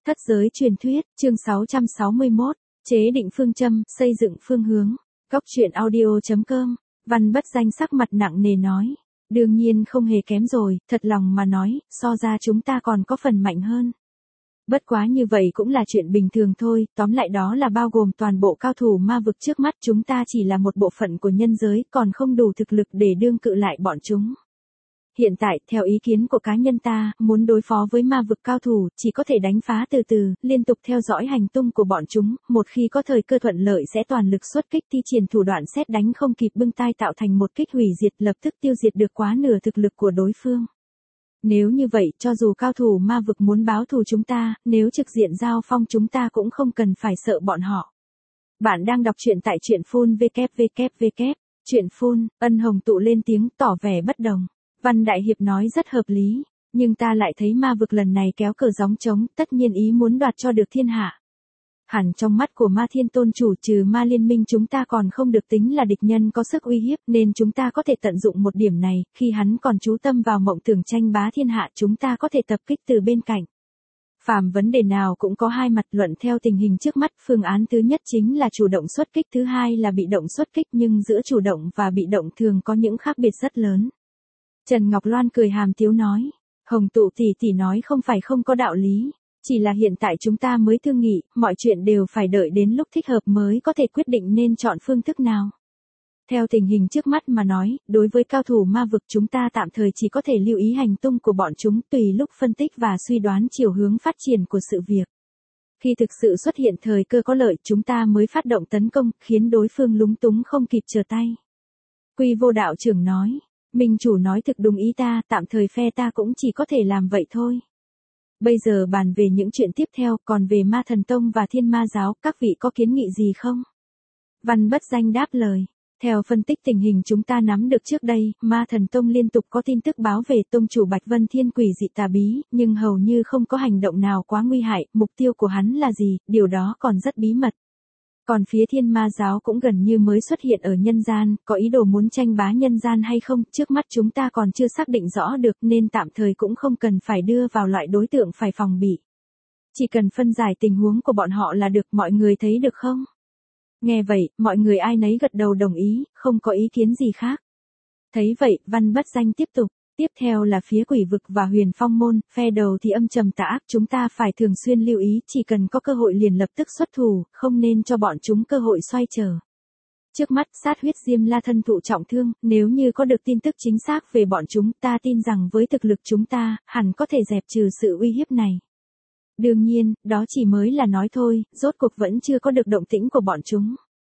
Thất giới truyền thuyết, chương 661, chế định phương châm, xây dựng phương hướng. Góc truyện audio.com, Văn Bất Danh sắc mặt nặng nề nói. Đương nhiên không hề kém rồi, thật lòng mà nói, so ra chúng ta còn có phần mạnh hơn. Bất quá như vậy cũng là chuyện bình thường thôi, tóm lại đó là bao gồm toàn bộ cao thủ ma vực trước mắt, chúng ta chỉ là một bộ phận của nhân giới, còn không đủ thực lực để đương cự lại bọn chúng. Hiện tại, theo ý kiến của cá nhân ta, muốn đối phó với ma vực cao thủ, chỉ có thể đánh phá từ từ, liên tục theo dõi hành tung của bọn chúng, một khi có thời cơ thuận lợi sẽ toàn lực xuất kích, thi triển thủ đoạn sét đánh không kịp bưng tai tạo thành một kích hủy diệt, lập tức tiêu diệt được quá nửa thực lực của đối phương. Nếu như vậy, cho dù cao thủ ma vực muốn báo thù chúng ta, nếu trực diện giao phong chúng ta cũng không cần phải sợ bọn họ. Bạn đang đọc truyện tại truyện phun www. Truyện phun, Ân Hồng Tụ lên tiếng tỏ vẻ bất đồng. Văn Đại Hiệp nói rất hợp lý, nhưng ta lại thấy ma vực lần này kéo cờ gióng trống, tất nhiên ý muốn đoạt cho được thiên hạ. Hẳn trong mắt của ma thiên tôn chủ trừ ma liên minh chúng ta còn không được tính là địch nhân có sức uy hiếp, nên chúng ta có thể tận dụng một điểm này, khi hắn còn chú tâm vào mộng tưởng tranh bá thiên hạ chúng ta có thể tập kích từ bên cạnh. Phàm vấn đề nào cũng có hai mặt, luận theo tình hình trước mắt, phương án thứ nhất chính là chủ động xuất kích, thứ hai là bị động xuất kích, nhưng giữa chủ động và bị động thường có những khác biệt rất lớn. Trần Ngọc Loan cười hàm tiếu nói, Hồng Tụ tỷ tỷ nói không phải không có đạo lý, chỉ là hiện tại chúng ta mới thương nghị, mọi chuyện đều phải đợi đến lúc thích hợp mới có thể quyết định nên chọn phương thức nào. Theo tình hình trước mắt mà nói, đối với cao thủ ma vực chúng ta tạm thời chỉ có thể lưu ý hành tung của bọn chúng, tùy lúc phân tích và suy đoán chiều hướng phát triển của sự việc. Khi thực sự xuất hiện thời cơ có lợi chúng ta mới phát động tấn công, khiến đối phương lúng túng không kịp trở tay. Quy Vô đạo trưởng nói. Minh chủ nói thực đúng ý ta, tạm thời phe ta cũng chỉ có thể làm vậy thôi. Bây giờ bàn về những chuyện tiếp theo, còn về Ma Thần Tông và Thiên Ma Giáo, các vị có kiến nghị gì không? Văn Bất Danh đáp lời. Theo phân tích tình hình chúng ta nắm được trước đây, Ma Thần Tông liên tục có tin tức báo về tông chủ Bạch Vân Thiên quỷ dị tà bí, nhưng hầu như không có hành động nào quá nguy hại, mục tiêu của hắn là gì, điều đó còn rất bí mật. Còn phía Thiên Ma Giáo cũng gần như mới xuất hiện ở nhân gian, có ý đồ muốn tranh bá nhân gian hay không, trước mắt chúng ta còn chưa xác định rõ được nên tạm thời cũng không cần phải đưa vào loại đối tượng phải phòng bị. Chỉ cần phân giải tình huống của bọn họ là được, mọi người thấy được không? Nghe vậy, mọi người ai nấy gật đầu đồng ý, không có ý kiến gì khác. Thấy vậy, Văn Bất Danh tiếp tục. Tiếp theo là phía quỷ vực và huyền phong môn, phe đầu thì âm trầm tà ác, chúng ta phải thường xuyên lưu ý, chỉ cần có cơ hội liền lập tức xuất thủ, không nên cho bọn chúng cơ hội xoay trở. Trước mắt, Sát Huyết Diêm La thân thụ trọng thương, nếu như có được tin tức chính xác về bọn chúng, ta tin rằng với thực lực chúng ta, hẳn có thể dẹp trừ sự uy hiếp này. Đương nhiên, đó chỉ mới là nói thôi, rốt cuộc vẫn chưa có được động tĩnh của bọn chúng.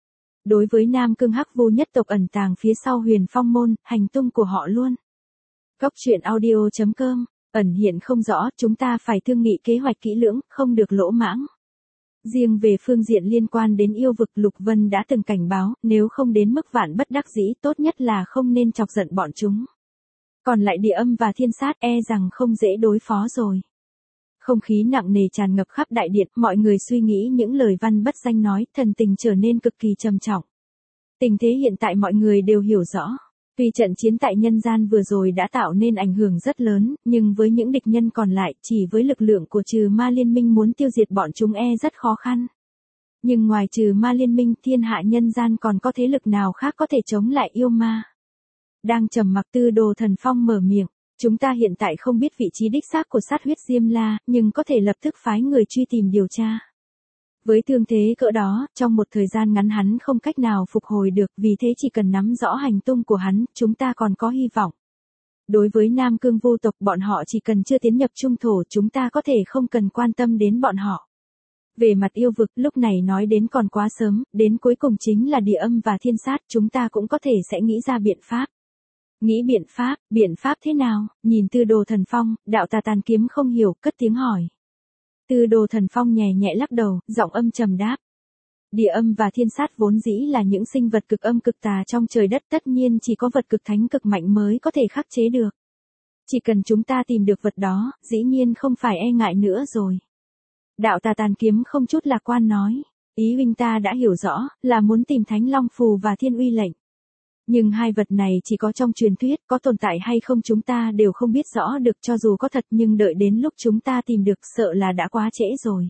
Đối với Nam Cương Hắc Vu nhất tộc ẩn tàng phía sau huyền phong môn, hành tung của họ luôn. Góc truyện audio.com, ẩn hiện không rõ, chúng ta phải thương nghị kế hoạch kỹ lưỡng, không được lỗ mãng. Riêng về phương diện liên quan đến yêu vực, Lục Vân đã từng cảnh báo, nếu không đến mức vạn bất đắc dĩ, tốt nhất là không nên chọc giận bọn chúng. Còn lại Địa Âm và Thiên Sát e rằng không dễ đối phó rồi. Không khí nặng nề tràn ngập khắp đại điện, mọi người suy nghĩ những lời Văn Bất Danh nói, thần tình trở nên cực kỳ trầm trọng. Tình thế hiện tại mọi người đều hiểu rõ. Vì trận chiến tại nhân gian vừa rồi đã tạo nên ảnh hưởng rất lớn, nhưng với những địch nhân còn lại, chỉ với lực lượng của trừ ma liên minh muốn tiêu diệt bọn chúng rất khó khăn. Nhưng ngoài trừ ma liên minh, thiên hạ nhân gian còn có thế lực nào khác có thể chống lại yêu ma? Đang trầm mặc Tư Đồ Thần Phong mở miệng, chúng ta hiện tại không biết vị trí đích xác của Sát Huyết Diêm La, nhưng có thể lập tức phái người truy tìm điều tra. Với thương thế cỡ đó, trong một thời gian ngắn hắn không cách nào phục hồi được, vì thế chỉ cần nắm rõ hành tung của hắn, chúng ta còn có hy vọng. Đối với Nam Cương Vu tộc, bọn họ chỉ cần chưa tiến nhập trung thổ, chúng ta có thể không cần quan tâm đến bọn họ. Về mặt yêu vực, lúc này nói đến còn quá sớm, đến cuối cùng chính là Địa Âm và Thiên Sát, chúng ta cũng có thể sẽ nghĩ ra biện pháp. Nghĩ biện pháp thế nào? Nhìn Tư Đồ Thần Phong, đạo Tà Tàn Kiếm không hiểu, cất tiếng hỏi. Tư Đồ Thần Phong nhẹ nhẹ lắc đầu, giọng âm trầm đáp. Địa Âm và Thiên Sát vốn dĩ là những sinh vật cực âm cực tà trong trời đất, tất nhiên chỉ có vật cực thánh cực mạnh mới có thể khắc chế được. Chỉ cần chúng ta tìm được vật đó, dĩ nhiên không phải e ngại nữa rồi. Đạo Tà Tàn Kiếm không chút lạc quan nói, ý huynh ta đã hiểu rõ, là muốn tìm Thánh Long Phù và Thiên Uy lệnh. Nhưng hai vật này chỉ có trong truyền thuyết, có tồn tại hay không chúng ta đều không biết rõ được, cho dù có thật nhưng đợi đến lúc chúng ta tìm được sợ là đã quá trễ rồi.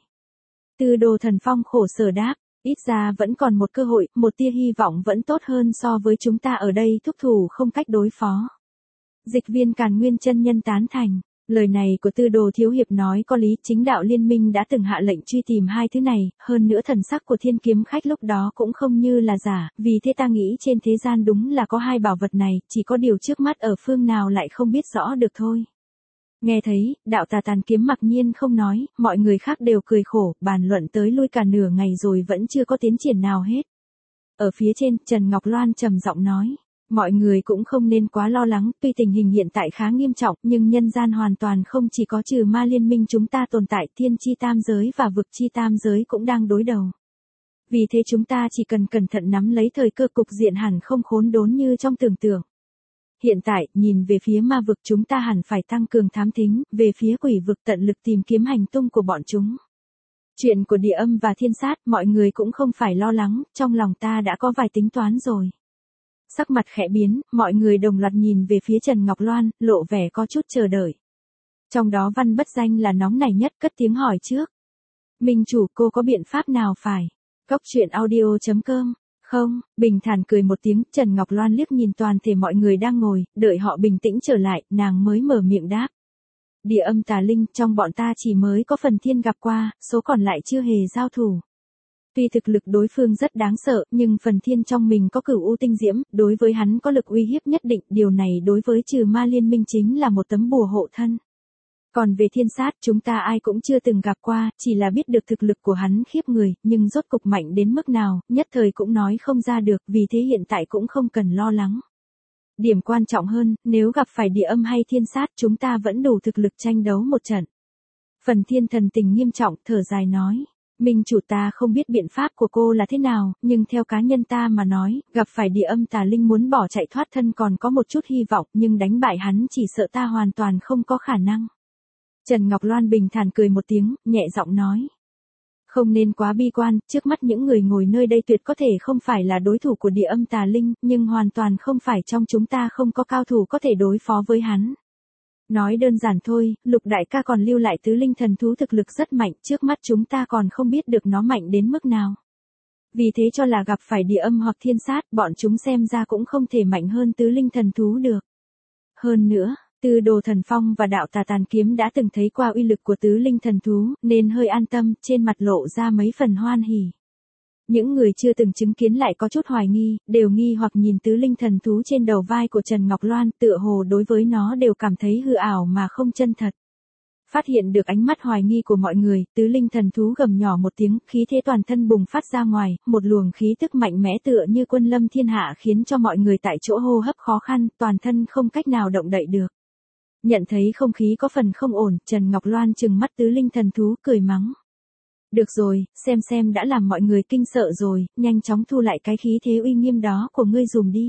Tư Đồ Thần Phong khổ sở đáp, ít ra vẫn còn một cơ hội, một tia hy vọng vẫn tốt hơn so với chúng ta ở đây thúc thủ không cách đối phó. Dịch Viên Càn Nguyên chân nhân tán thành. Lời này của Tư Đồ thiếu hiệp nói có lý, chính đạo liên minh đã từng hạ lệnh truy tìm hai thứ này, hơn nữa thần sắc của Thiên Kiếm Khách lúc đó cũng không như là giả, vì thế ta nghĩ trên thế gian đúng là có hai bảo vật này, chỉ có điều trước mắt ở phương nào lại không biết rõ được thôi. Nghe thấy, đạo Tà Tàn Kiếm mặc nhiên không nói, mọi người khác đều cười khổ, bàn luận tới lui cả nửa ngày rồi vẫn chưa có tiến triển nào hết. Ở phía trên, Trần Ngọc Loan trầm giọng nói. Mọi người cũng không nên quá lo lắng, tuy tình hình hiện tại khá nghiêm trọng, nhưng nhân gian hoàn toàn không chỉ có trừ ma liên minh chúng ta tồn tại, thiên chi tam giới và vực chi tam giới cũng đang đối đầu. Vì thế chúng ta chỉ cần cẩn thận nắm lấy thời cơ, cục diện hẳn không khốn đốn như trong tưởng tượng. Hiện tại, nhìn về phía ma vực chúng ta hẳn phải tăng cường thám thính, về phía quỷ vực tận lực tìm kiếm hành tung của bọn chúng. Chuyện của Địa Âm và Thiên Sát, mọi người cũng không phải lo lắng, trong lòng ta đã có vài tính toán rồi. Sắc mặt khẽ biến, mọi người đồng loạt nhìn về phía Trần Ngọc Loan, lộ vẻ có chút chờ đợi. Trong đó Văn Bất Danh là nóng nảy nhất, cất tiếng hỏi trước. Minh chủ, cô có biện pháp nào phải? Cóc truyện audio.com. Không, bình thản cười một tiếng, Trần Ngọc Loan liếc nhìn toàn thể mọi người đang ngồi, đợi họ bình tĩnh trở lại, nàng mới mở miệng đáp. Địa Âm Tà Linh, trong bọn ta chỉ mới có Phần Thiên gặp qua, số còn lại chưa hề giao thủ. Tuy thực lực đối phương rất đáng sợ, nhưng Phần Thiên trong mình có Cửu U Tinh Diễm, đối với hắn có lực uy hiếp nhất định, điều này đối với trừ ma liên minh chính là một tấm bùa hộ thân. Còn về Thiên Sát, chúng ta ai cũng chưa từng gặp qua, chỉ là biết được thực lực của hắn khiếp người, nhưng rốt cục mạnh đến mức nào, nhất thời cũng nói không ra được, vì thế hiện tại cũng không cần lo lắng. Điểm quan trọng hơn, nếu gặp phải Địa Âm hay Thiên Sát, chúng ta vẫn đủ thực lực tranh đấu một trận. Phần Thiên thần tình nghiêm trọng, thở dài nói. Minh chủ, ta không biết biện pháp của cô là thế nào, nhưng theo cá nhân ta mà nói, gặp phải Địa Âm Tà Linh muốn bỏ chạy thoát thân còn có một chút hy vọng, nhưng đánh bại hắn chỉ sợ ta hoàn toàn không có khả năng. Trần Ngọc Loan bình thản cười một tiếng, nhẹ giọng nói. Không nên quá bi quan, trước mắt những người ngồi nơi đây tuyệt có thể không phải là đối thủ của Địa Âm Tà Linh, nhưng hoàn toàn không phải trong chúng ta không có cao thủ có thể đối phó với hắn. Nói đơn giản thôi, Lục đại ca còn lưu lại tứ linh thần thú thực lực rất mạnh, trước mắt chúng ta còn không biết được nó mạnh đến mức nào. Vì thế cho là gặp phải Địa Âm hoặc Thiên Sát, bọn chúng xem ra cũng không thể mạnh hơn tứ linh thần thú được. Hơn nữa, Tư Đồ Thần Phong và đạo Tà Tàn Kiếm đã từng thấy qua uy lực của tứ linh thần thú, nên hơi an tâm, trên mặt lộ ra mấy phần hoan hỉ. Những người chưa từng chứng kiến lại có chút hoài nghi, đều nghi hoặc nhìn tứ linh thần thú trên đầu vai của Trần Ngọc Loan, tựa hồ đối với nó đều cảm thấy hư ảo mà không chân thật. Phát hiện được ánh mắt hoài nghi của mọi người, tứ linh thần thú gầm nhỏ một tiếng, khí thế toàn thân bùng phát ra ngoài, một luồng khí tức mạnh mẽ tựa như quân lâm thiên hạ khiến cho mọi người tại chỗ hô hấp khó khăn, toàn thân không cách nào động đậy được. Nhận thấy không khí có phần không ổn, Trần Ngọc Loan trừng mắt tứ linh thần thú cười mắng. Được rồi, xem đã làm mọi người kinh sợ rồi, nhanh chóng thu lại cái khí thế uy nghiêm đó của ngươi dùm đi.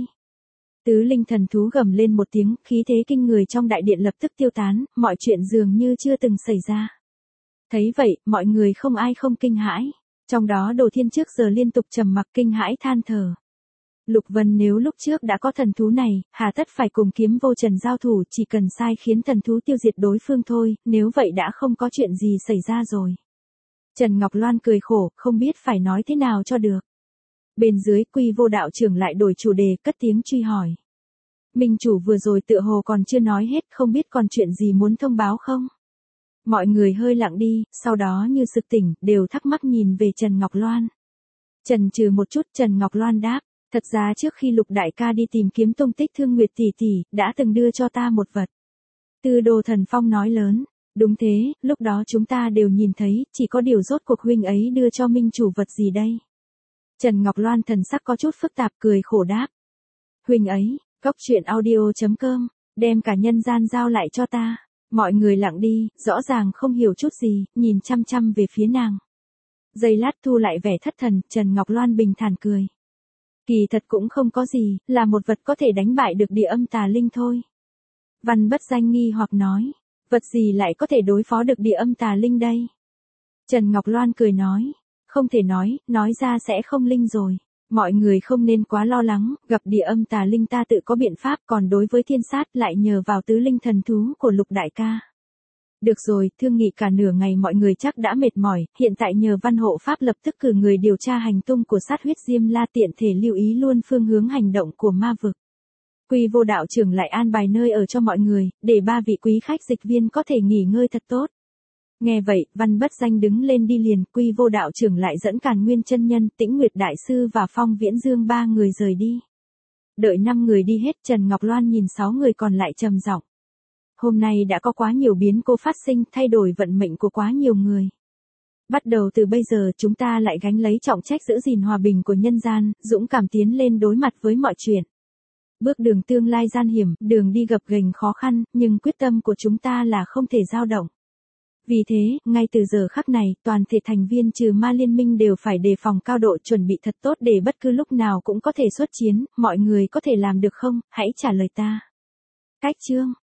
Tứ linh thần thú gầm lên một tiếng, khí thế kinh người trong đại điện lập tức tiêu tán, mọi chuyện dường như chưa từng xảy ra. Thấy vậy, mọi người không ai không kinh hãi. Trong đó Đồ Thiên trước giờ liên tục trầm mặc kinh hãi than thở. Lục Vân nếu lúc trước đã có thần thú này, hà tất phải cùng Kiếm Vô Trần giao thủ, chỉ cần sai khiến thần thú tiêu diệt đối phương thôi, nếu vậy đã không có chuyện gì xảy ra rồi. Trần Ngọc Loan cười khổ, không biết phải nói thế nào cho được. Bên dưới, Quy Vô đạo trưởng lại đổi chủ đề, cất tiếng truy hỏi. Minh chủ vừa rồi tựa hồ còn chưa nói hết, không biết còn chuyện gì muốn thông báo không? Mọi người hơi lặng đi, sau đó như sực tỉnh, đều thắc mắc nhìn về Trần Ngọc Loan. Trần trừ một chút, Trần Ngọc Loan đáp, thật ra trước khi Lục đại ca đi tìm kiếm tung tích Thương Nguyệt tỷ tỷ, đã từng đưa cho ta một vật. Tư Đồ Thần Phong nói lớn. Đúng thế, lúc đó chúng ta đều nhìn thấy, chỉ có điều rốt cuộc huynh ấy đưa cho minh chủ vật gì đây? Trần Ngọc Loan thần sắc có chút phức tạp cười khổ đáp. Huynh ấy, cóc truyện audio.com, đem cả nhân gian giao lại cho ta. Mọi người lặng đi, rõ ràng không hiểu chút gì, nhìn chăm chăm về phía nàng. Giây lát thu lại vẻ thất thần, Trần Ngọc Loan bình thản cười. Kỳ thật cũng không có gì, là một vật có thể đánh bại được Địa Âm Tà Linh thôi. Văn Bất Danh nghi hoặc nói. Vật gì lại có thể đối phó được Địa Âm Tà Linh đây? Trần Ngọc Loan cười nói. Không thể nói ra sẽ không linh rồi. Mọi người không nên quá lo lắng, gặp địa âm tà linh ta tự có biện pháp, còn đối với thiên sát lại nhờ vào tứ linh thần thú của Lục đại ca. Được rồi, thương nghị cả nửa ngày mọi người chắc đã mệt mỏi, hiện tại nhờ Văn hộ pháp lập tức cử người điều tra hành tung của sát huyết Diêm La, tiện thể lưu ý luôn phương hướng hành động của ma vực. Quy Vô đạo trưởng lại an bài nơi ở cho mọi người, để 3 vị quý khách dịch viên có thể nghỉ ngơi thật tốt. Nghe vậy, Văn Bất Danh đứng lên đi liền, Quy Vô đạo trưởng lại dẫn Càn Nguyên chân nhân, Tĩnh Nguyệt đại sư và Phong Viễn Dương 3 người rời đi. Đợi 5 người đi hết, Trần Ngọc Loan nhìn 6 người còn lại trầm giọng. Hôm nay đã có quá nhiều biến cố phát sinh, thay đổi vận mệnh của quá nhiều người. Bắt đầu từ bây giờ chúng ta lại gánh lấy trọng trách giữ gìn hòa bình của nhân gian, dũng cảm tiến lên đối mặt với mọi chuyện. Bước đường tương lai gian hiểm, đường đi gập ghềnh khó khăn, nhưng quyết tâm của chúng ta là không thể dao động. Vì thế, ngay từ giờ khắc này, toàn thể thành viên trừ ma liên minh đều phải đề phòng cao độ, chuẩn bị thật tốt để bất cứ lúc nào cũng có thể xuất chiến, mọi người có thể làm được không, hãy trả lời ta. Cách chương